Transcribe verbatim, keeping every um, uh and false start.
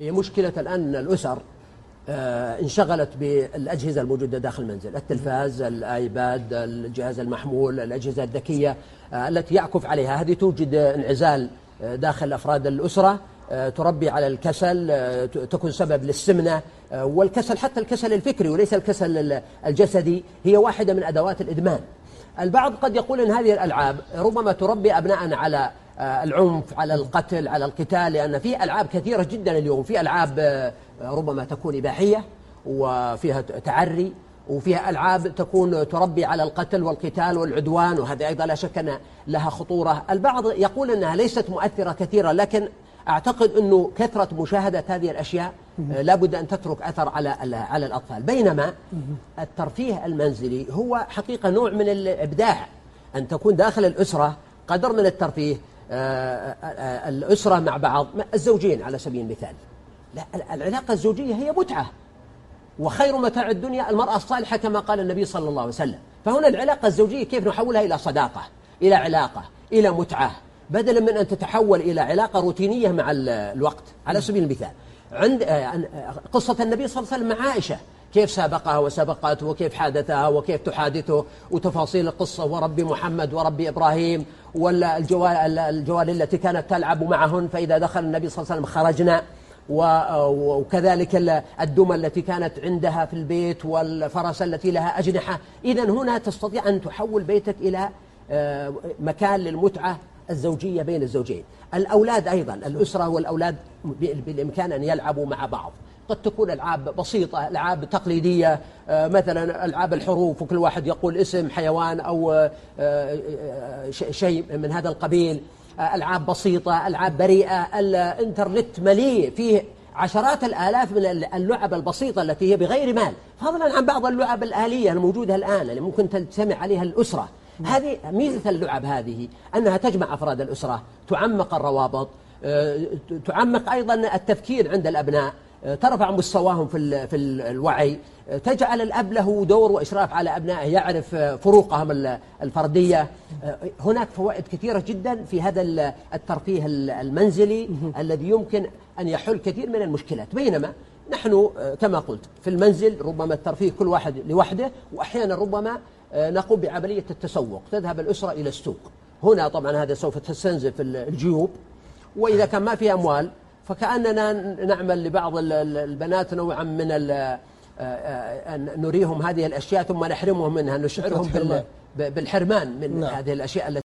هي مشكلة الآن الأسر آه انشغلت بالأجهزة الموجودة داخل المنزل، التلفاز، الآيباد، الجهاز المحمول، الأجهزة الذكية آه التي يعكف عليها. هذه توجد انعزال آه داخل أفراد الأسرة، آه تربي على الكسل، آه تكون سبب للسمنة، آه والكسل حتى الكسل الفكري وليس الكسل الجسدي هي واحدة من أدوات الإدمان. البعض قد يقول أن هذه الألعاب ربما تربي أبناءنا على العنف، على القتل، على القتال، لأن في ألعاب كثيرة جدا اليوم. في ألعاب ربما تكون إباحية وفيها تعري، وفيها ألعاب تكون تربي على القتل والقتال والعدوان، وهذه أيضا لا شك أن لها خطورة. البعض يقول أنها ليست مؤثرة كثيرا، لكن أعتقد أنه كثرة مشاهدة هذه الأشياء لا بد أن تترك أثر على على الأطفال. بينما الترفيه المنزلي هو حقيقة نوع من الإبداع، أن تكون داخل الأسرة قدر من الترفيه، الأسرة مع بعض، الزوجين على سبيل المثال. لا، العلاقة الزوجية هي متعة، وخير متاع الدنيا المرأة الصالحة كما قال النبي صلى الله عليه وسلم. فهنا العلاقة الزوجية كيف نحولها إلى صداقة، إلى علاقة، إلى متعة، بدلا من أن تتحول إلى علاقة روتينية مع الوقت. على سبيل المثال عند قصة النبي صلى الله عليه وسلم مع عائشة، كيف سابقها وسبقته، وكيف حادثها وكيف تحادثه، وتفاصيل القصة، ورب محمد ورب إبراهيم، والجوال الجوال التي كانت تلعب معهن، فإذا دخل النبي صلى الله عليه وسلم خرجنا، وكذلك الدمى التي كانت عندها في البيت، والفرس التي لها أجنحة. إذن هنا تستطيع أن تحول بيتك إلى مكان للمتعة الزوجية بين الزوجين. الأولاد أيضا، الأسرة والأولاد بالإمكان أن يلعبوا مع بعض. قد تكون ألعاب بسيطة، ألعاب تقليدية، مثلا ألعاب الحروف، وكل واحد يقول اسم حيوان أو شيء من هذا القبيل. ألعاب بسيطة، ألعاب بريئة. الإنترنت مليء فيه عشرات الآلاف من اللعب البسيطة التي هي بغير مال، فضلا عن بعض اللعب الآلية الموجودة الآن اللي ممكن تجتمع عليها الأسرة. هذه ميزة اللعب، هذه أنها تجمع أفراد الأسرة، تعمق الروابط، تعمق أيضا التفكير عند الأبناء، ترفع مستواهم في في الوعي، تجعل الأب له دور وإشراف على أبنائه، يعرف فروقهم الفردية. هناك فوائد كثيرة جدا في هذا الترفيه المنزلي الذي يمكن أن يحل كثير من المشكلات. بينما نحن كما قلت في المنزل ربما الترفيه كل واحد لوحده، وأحيانا ربما نقوم بعملية التسوق، تذهب الأسرة إلى السوق. هنا طبعا هذا سوف تستنزف الجيوب، وإذا كان ما في أموال فكأننا نعمل لبعض البنات نوعا من أن نريهم هذه الأشياء ثم نحرمهم منها، نشعرهم بالحرمان من هذه الأشياء التي